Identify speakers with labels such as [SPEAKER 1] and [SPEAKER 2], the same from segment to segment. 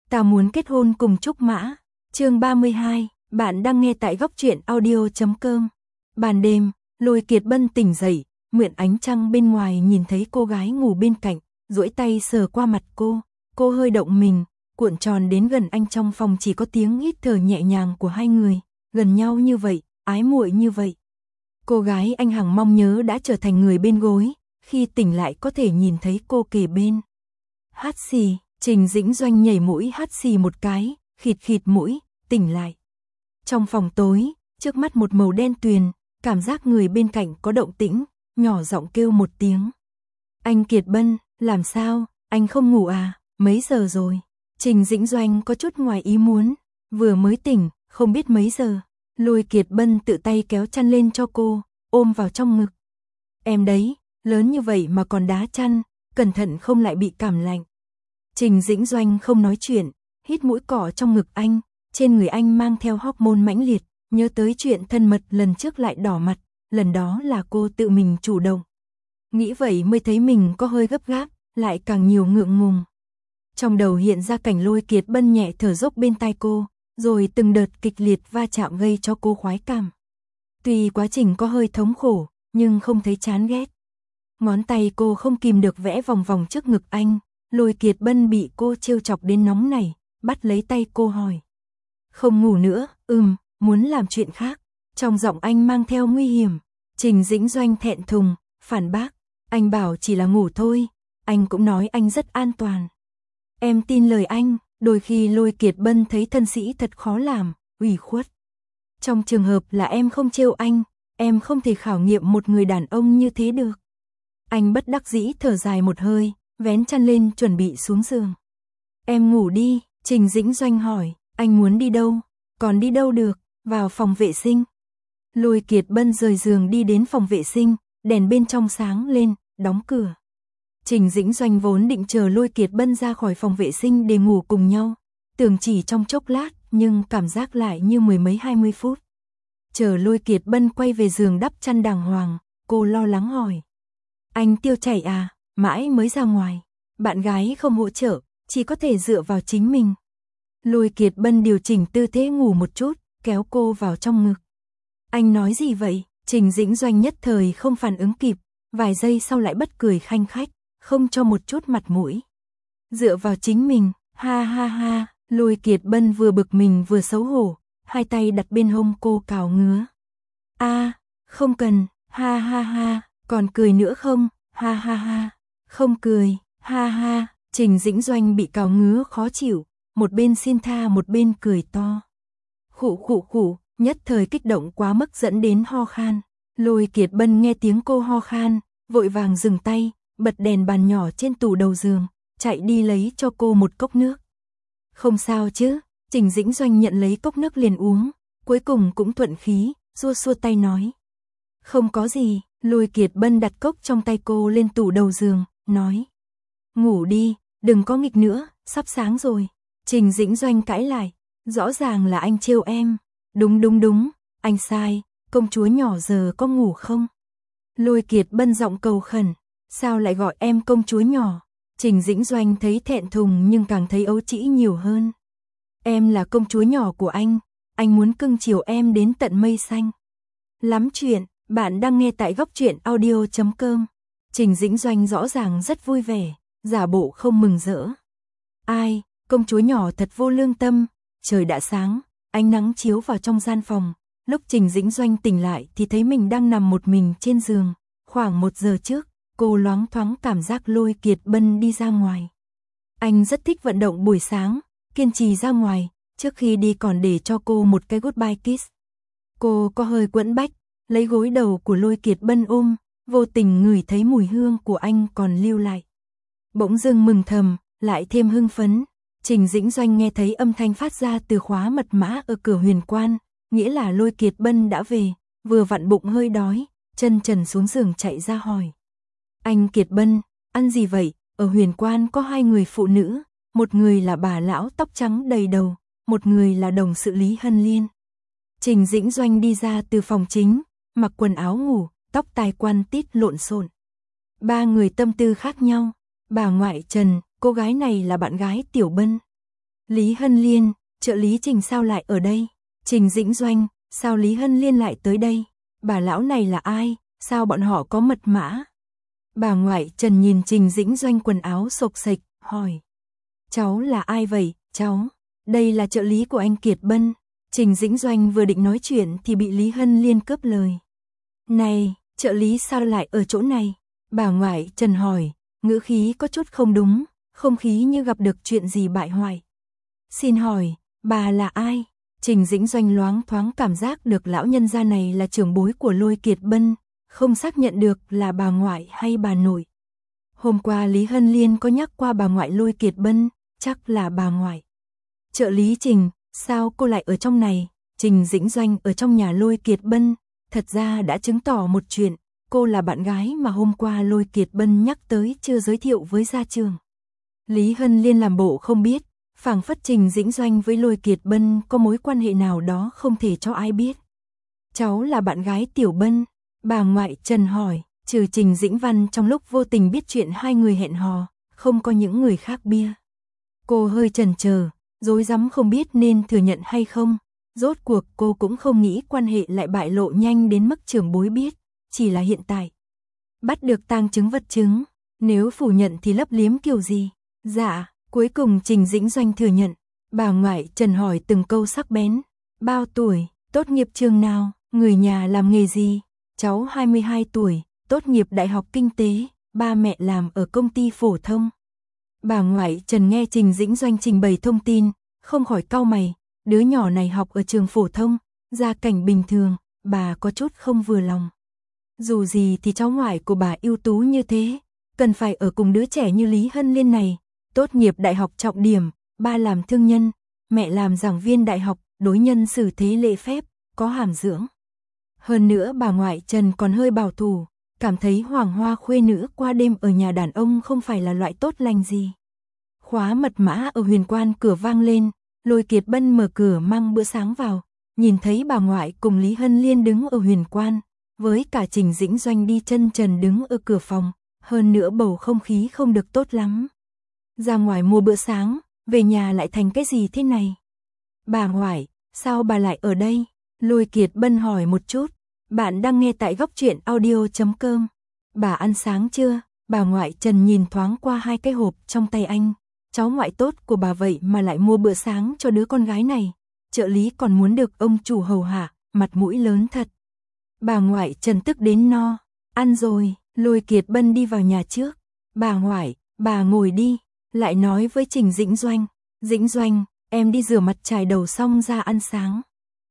[SPEAKER 1] Ta muốn kết hôn cùng Trúc Mã. Chương 32, bạn đang nghe tại góc truyện audio.com. Ban đêm, Lôi Kiệt Bân tỉnh dậy, mượn ánh trăng bên ngoài nhìn thấy cô gái ngủ bên cạnh, duỗi tay sờ qua mặt cô hơi động mình, cuộn tròn đến gần anh. Trong phòng chỉ có tiếng hít thở nhẹ nhàng của hai người, gần nhau như vậy, ái muội như vậy. Cô gái anh hằng mong nhớ đã trở thành người bên gối, khi tỉnh lại có thể nhìn thấy cô kề bên. Hắt xì, Trình Dĩnh Doanh nhảy mũi hắt xì một cái, khịt khịt mũi, tỉnh lại. Trong phòng tối, trước mắt một màu đen tuyền, cảm giác người bên cạnh có động tĩnh, nhỏ giọng kêu một tiếng. Anh Kiệt Bân, làm sao, anh không ngủ à, mấy giờ rồi? Trình Dĩnh Doanh có chút ngoài ý muốn, vừa mới tỉnh, không biết mấy giờ. Lôi Kiệt Bân tự tay kéo chăn lên cho cô, ôm vào trong ngực. Em đấy, lớn như vậy mà còn đá chăn, cẩn thận không lại bị cảm lạnh. Trình Dĩnh Doanh không nói chuyện, hít mũi cỏ trong ngực anh, trên người anh mang theo hormone mãnh liệt, nhớ tới chuyện thân mật lần trước lại đỏ mặt, lần đó là cô tự mình chủ động. Nghĩ vậy mới thấy mình có hơi gấp gáp, lại càng nhiều ngượng ngùng. Trong đầu hiện ra cảnh Lôi Kiệt Bân nhẹ thở dốc bên tai cô, rồi từng đợt kịch liệt va chạm gây cho cô khoái cảm. Tuy quá trình có hơi thống khổ, nhưng không thấy chán ghét. Ngón tay cô không kìm được vẽ vòng vòng trước ngực anh. Lôi Kiệt Bân bị cô trêu chọc đến nóng này, bắt lấy tay cô hỏi. Không ngủ nữa, muốn làm chuyện khác. Trong giọng anh mang theo nguy hiểm. Trình Dĩnh Doanh thẹn thùng, phản bác. Anh bảo chỉ là ngủ thôi, anh cũng nói anh rất an toàn. Em tin lời anh. Đôi khi Lôi Kiệt Bân thấy thân sĩ thật khó làm, ủy khuất. Trong trường hợp là em không trêu anh, em không thể khảo nghiệm một người đàn ông như thế được. Anh bất đắc dĩ thở dài một hơi, vén chăn lên chuẩn bị xuống giường. Em ngủ đi, Trình Dĩnh Doanh hỏi, anh muốn đi đâu? Còn đi đâu được, vào phòng vệ sinh. Lôi Kiệt Bân rời giường đi đến phòng vệ sinh, đèn bên trong sáng lên, đóng cửa. Trình Dĩnh Doanh vốn định chờ Lôi Kiệt Bân ra khỏi phòng vệ sinh để ngủ cùng nhau, tưởng chỉ trong chốc lát, nhưng cảm giác lại như mười mấy 20 phút. Chờ Lôi Kiệt Bân quay về giường đắp chăn đàng hoàng, cô lo lắng hỏi. Anh tiêu chảy à, mãi mới ra ngoài, bạn gái không hỗ trợ, chỉ có thể dựa vào chính mình. Lôi Kiệt Bân điều chỉnh tư thế ngủ một chút, kéo cô vào trong ngực. Anh nói gì vậy? Trình Dĩnh Doanh nhất thời không phản ứng kịp, vài giây sau lại bật cười khanh khách, không cho một chút mặt mũi. Dựa vào chính mình, ha ha ha. Lôi Kiệt Bân vừa bực mình vừa xấu hổ, hai tay đặt bên hông cô cào ngứa. Không cần, ha ha ha, còn cười nữa không, ha ha ha, không cười, ha ha. Trình Dĩnh Doanh bị cào ngứa khó chịu, một bên xin tha một bên cười to. Khụ, nhất thời kích động quá mức dẫn đến ho khan. Lôi Kiệt Bân nghe tiếng cô ho khan, vội vàng dừng tay, bật đèn bàn nhỏ trên tủ đầu giường, chạy đi lấy cho cô một cốc nước. Không sao chứ, Trình Dĩnh Doanh nhận lấy cốc nước liền uống, cuối cùng cũng thuận khí, xua tay nói. Không có gì. Lôi Kiệt Bân đặt cốc trong tay cô lên tủ đầu giường, nói. Ngủ đi, đừng có nghịch nữa, sắp sáng rồi. Trình Dĩnh Doanh cãi lại, rõ ràng là anh trêu em. Đúng, anh sai, công chúa nhỏ giờ có ngủ không? Lôi Kiệt Bân giọng cầu khẩn, sao lại gọi em công chúa nhỏ? Trình Dĩnh Doanh thấy thẹn thùng nhưng càng thấy ấu trĩ nhiều hơn. Em là công chúa nhỏ của anh muốn cưng chiều em đến tận mây xanh. Lắm chuyện, bạn đang nghe tại góc truyện audio.com. Trình Dĩnh Doanh rõ ràng rất vui vẻ, giả bộ không mừng rỡ. Ai, công chúa nhỏ thật vô lương tâm. Trời đã sáng, ánh nắng chiếu vào trong gian phòng. Lúc Trình Dĩnh Doanh tỉnh lại thì thấy mình đang nằm một mình trên giường. Khoảng 1 giờ trước, cô loáng thoáng cảm giác Lôi Kiệt Bân đi ra ngoài. Anh rất thích vận động buổi sáng, kiên trì ra ngoài, trước khi đi còn để cho cô một cái goodbye kiss. Cô có hơi quẫn bách, lấy gối đầu của Lôi Kiệt Bân ôm, vô tình ngửi thấy mùi hương của anh còn lưu lại. Bỗng dưng mừng thầm, lại thêm hưng phấn. Trình Dĩnh Doanh nghe thấy âm thanh phát ra từ khóa mật mã ở cửa huyền quan, nghĩa là Lôi Kiệt Bân đã về, vừa vặn bụng hơi đói, chân trần xuống giường chạy ra hỏi. Anh Kiệt Bân, ăn gì vậy? Ở huyền quan có 2 người phụ nữ, một người là bà lão tóc trắng đầy đầu, một người là đồng sự Lý Hân Liên. Trình Dĩnh Doanh đi ra từ phòng chính, mặc quần áo ngủ, tóc tai quan tít lộn xộn. 3 người tâm tư khác nhau. Bà ngoại Trần, cô gái này là bạn gái Tiểu Bân. Lý Hân Liên, trợ lý Trình sao lại ở đây? Trình Dĩnh Doanh, sao Lý Hân Liên lại tới đây? Bà lão này là ai? Sao bọn họ có mật mã? Bà ngoại Trần nhìn Trình Dĩnh Doanh quần áo xộc xệch, hỏi. Cháu là ai vậy, cháu? Đây là trợ lý của anh Kiệt Bân. Trình Dĩnh Doanh vừa định nói chuyện thì bị Lý Hân Liên cướp lời. Này, trợ lý sao lại ở chỗ này? Bà ngoại Trần hỏi, ngữ khí có chút không đúng, không khí như gặp được chuyện gì bại hoại. Xin hỏi, bà là ai? Trình Dĩnh Doanh loáng thoáng cảm giác được lão nhân gia này là trưởng bối của Lôi Kiệt Bân, không xác nhận được là bà ngoại hay bà nội. Hôm qua Lý Hân Liên có nhắc qua bà ngoại Lôi Kiệt Bân, chắc là bà ngoại. Trợ lý Trình, sao cô lại ở trong này? Trình Dĩnh Doanh ở trong nhà Lôi Kiệt Bân, thật ra đã chứng tỏ một chuyện, cô là bạn gái mà hôm qua Lôi Kiệt Bân nhắc tới chưa giới thiệu với gia trường. Lý Hân Liên làm bộ không biết, phảng phất Trình Dĩnh Doanh với Lôi Kiệt Bân có mối quan hệ nào đó không thể cho ai biết. Cháu là bạn gái Tiểu Bân, bà ngoại Trần hỏi, trừ Trình Dĩnh Văn trong lúc vô tình biết chuyện hai người hẹn hò, không có những người khác bia. Cô hơi chần chờ, rối rắm không biết nên thừa nhận hay không, rốt cuộc cô cũng không nghĩ quan hệ lại bại lộ nhanh đến mức trưởng bối biết, chỉ là hiện tại. Bắt được tang chứng vật chứng, nếu phủ nhận thì lấp liếm kiểu gì? Dạ, cuối cùng Trình Dĩnh Doanh thừa nhận, bà ngoại Trần hỏi từng câu sắc bén. Bao tuổi, tốt nghiệp trường nào, người nhà làm nghề gì? Cháu 22 tuổi, tốt nghiệp Đại học Kinh tế, ba mẹ làm ở công ty phổ thông. Bà ngoại Trần nghe Trình Dĩnh Doanh trình bày thông tin, không khỏi cau mày, đứa nhỏ này học ở trường phổ thông, gia cảnh bình thường, bà có chút không vừa lòng. Dù gì thì cháu ngoại của bà ưu tú như thế, cần phải ở cùng đứa trẻ như Lý Hân Liên này, tốt nghiệp đại học trọng điểm, ba làm thương nhân, mẹ làm giảng viên đại học, đối nhân xử thế lễ phép, có hàm dưỡng. Hơn nữa bà ngoại Trần còn hơi bảo thủ, cảm thấy hoàng hoa khuê nữ qua đêm ở nhà đàn ông không phải là loại tốt lành gì. Khóa mật mã ở huyền quan cửa vang lên, Lôi Kiệt Bân mở cửa mang bữa sáng vào, nhìn thấy bà ngoại cùng Lý Hân Liên đứng ở huyền quan, với cả Trình Dĩnh Doanh đi chân trần đứng ở cửa phòng, hơn nữa bầu không khí không được tốt lắm. Ra ngoài mua bữa sáng, về nhà lại thành cái gì thế này? Bà ngoại, sao bà lại ở đây? Lôi Kiệt Bân hỏi một chút. Bạn đang nghe tại góc truyện audio.com. Bà ăn sáng chưa? Bà ngoại Trần nhìn thoáng qua hai cái hộp trong tay anh. Cháu ngoại tốt của bà vậy mà lại mua bữa sáng cho đứa con gái này. Trợ lý còn muốn được ông chủ hầu hạ, mặt mũi lớn thật. Bà ngoại Trần tức đến no. Ăn rồi, Lôi Kiệt Bân đi vào nhà trước. Bà ngoại, bà ngồi đi. Lại nói với Trình Dĩnh Doanh. Dĩnh Doanh, em đi rửa mặt chải đầu xong ra ăn sáng.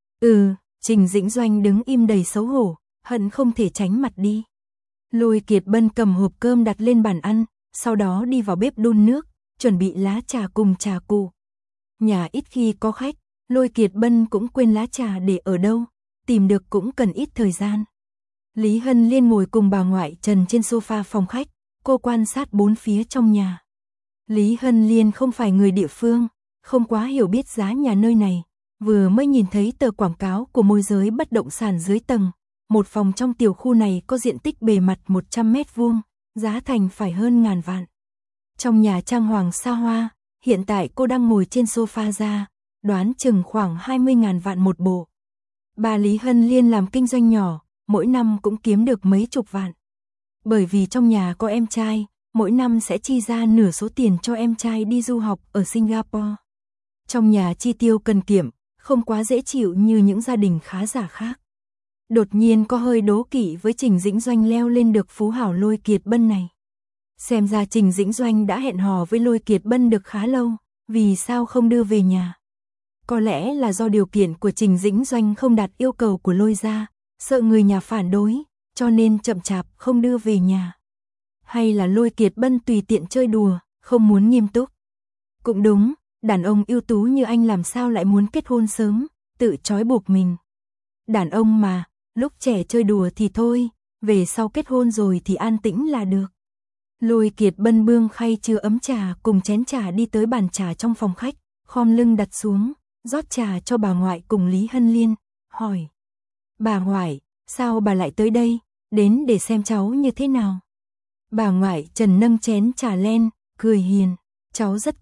[SPEAKER 1] Trình Dĩnh Doanh đứng im đầy xấu hổ, hận không thể tránh mặt đi. Lôi Kiệt Bân cầm hộp cơm đặt lên bàn ăn, sau đó đi vào bếp đun nước, chuẩn bị lá trà cùng trà cụ. Nhà ít khi có khách, Lôi Kiệt Bân cũng quên lá trà để ở đâu, tìm được cũng cần ít thời gian. Lý Hân Liên ngồi cùng bà ngoại Trần trên sofa phòng khách, cô quan sát bốn phía trong nhà. Lý Hân Liên không phải người địa phương, không quá hiểu biết giá nhà nơi này. Vừa mới nhìn thấy tờ quảng cáo của môi giới bất động sản dưới tầng, một phòng trong tiểu khu này có diện tích bề mặt 100 mét vuông, giá thành phải hơn ngàn vạn. Trong nhà trang hoàng xa hoa, hiện tại cô đang ngồi trên sofa ra, đoán chừng khoảng 20.000 vạn một bộ. Bà Lý Hân Liên làm kinh doanh nhỏ, mỗi năm cũng kiếm được mấy chục vạn. Bởi vì trong nhà có em trai, mỗi năm sẽ chi ra nửa số tiền cho em trai đi du học ở Singapore. Trong nhà chi tiêu cần kiệm, không quá dễ chịu như những gia đình khá giả khác. Đột nhiên có hơi đố kỵ với Trình Dĩnh Doanh leo lên được phú hảo Lôi Kiệt Bân này. Xem ra Trình Dĩnh Doanh đã hẹn hò với Lôi Kiệt Bân được khá lâu, vì sao không đưa về nhà? Có lẽ là do điều kiện của Trình Dĩnh Doanh không đạt yêu cầu của Lôi gia, sợ người nhà phản đối, cho nên chậm chạp không đưa về nhà. Hay là Lôi Kiệt Bân tùy tiện chơi đùa, không muốn nghiêm túc? Cũng đúng, đàn ông ưu tú như anh làm sao lại muốn kết hôn sớm, tự trói buộc mình. Đàn ông mà, lúc trẻ chơi đùa thì thôi, về sau kết hôn rồi thì an tĩnh là được. Lôi Kiệt Bân bưng khay chứa ấm trà cùng chén trà đi tới bàn trà trong phòng khách, khom lưng đặt xuống, rót trà cho bà ngoại cùng Lý Hân Liên, hỏi. Bà ngoại, sao bà lại tới đây, đến để xem cháu như thế nào? Bà ngoại Trần nâng chén trà lên, cười hiền, cháu rất tốt,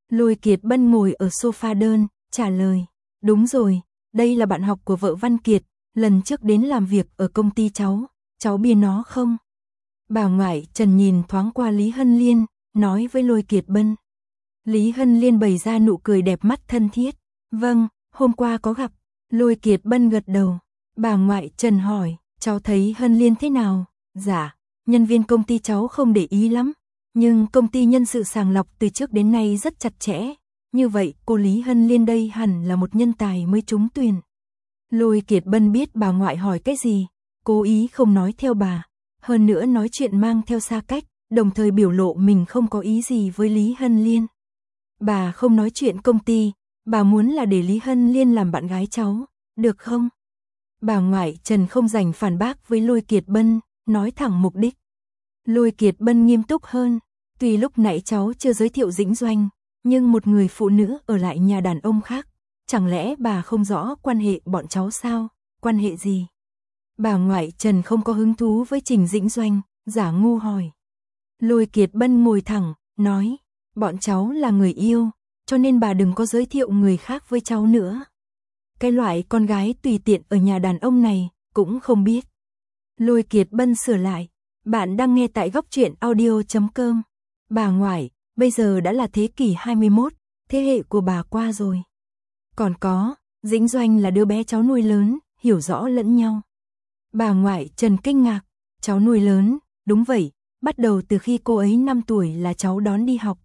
[SPEAKER 1] Lôi Kiệt Bân ngồi ở sofa đơn, trả lời. Đúng rồi, đây là bạn học của vợ Văn Kiệt, lần trước đến làm việc ở công ty cháu biết nó không? Bà ngoại Trần nhìn thoáng qua Lý Hân Liên, nói với Lôi Kiệt Bân. Lý Hân Liên bày ra nụ cười đẹp mắt thân thiết. Vâng, hôm qua có gặp. Lôi Kiệt Bân gật đầu. Bà ngoại Trần hỏi, cháu thấy Hân Liên thế nào? Dạ, nhân viên công ty cháu không để ý lắm, nhưng công ty nhân sự sàng lọc từ trước đến nay rất chặt chẽ. Như vậy, cô Lý Hân Liên đây hẳn là một nhân tài mới trúng tuyển. Lôi Kiệt Bân biết bà ngoại hỏi cái gì, cố ý không nói theo bà. Hơn nữa nói chuyện mang theo xa cách, đồng thời biểu lộ mình không có ý gì với Lý Hân Liên. Bà không nói chuyện công ty, bà muốn là để Lý Hân Liên làm bạn gái cháu, được không? Bà ngoại Trần không rảnh phản bác với Lôi Kiệt Bân, nói thẳng mục đích. Lôi Kiệt Bân nghiêm túc hơn, tuy lúc nãy cháu chưa giới thiệu Dĩnh Doanh, nhưng một người phụ nữ ở lại nhà đàn ông khác, chẳng lẽ bà không rõ quan hệ bọn cháu sao? Quan hệ gì? Bà ngoại Trần không có hứng thú với Trình Dĩnh Doanh, giả ngu hỏi. Lôi Kiệt Bân ngồi thẳng, nói, bọn cháu là người yêu, cho nên bà đừng có giới thiệu người khác với cháu nữa. Cái loại con gái tùy tiện ở nhà đàn ông này, cũng không biết. Lôi Kiệt Bân sửa lại, bạn đang nghe tại goctruyện.audio.com. Bà ngoại, bây giờ đã là thế kỷ 21, thế hệ của bà qua rồi. Còn có, Dĩnh Doanh là đứa bé cháu nuôi lớn, hiểu rõ lẫn nhau. Bà ngoại Trần kinh ngạc, cháu nuôi lớn, đúng vậy, bắt đầu từ khi cô ấy 5 tuổi là cháu đón đi học,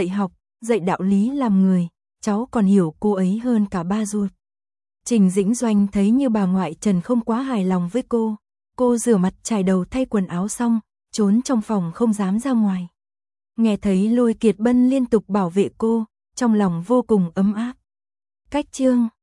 [SPEAKER 1] dạy đạo lý làm người, cháu còn hiểu cô ấy hơn cả ba ruột. Trình Dĩnh Doanh thấy như bà ngoại Trần không quá hài lòng với cô rửa mặt chải đầu thay quần áo xong, trốn trong phòng không dám ra ngoài. Nghe thấy Lôi Kiệt Bân liên tục bảo vệ cô, trong lòng vô cùng ấm áp. Cách chương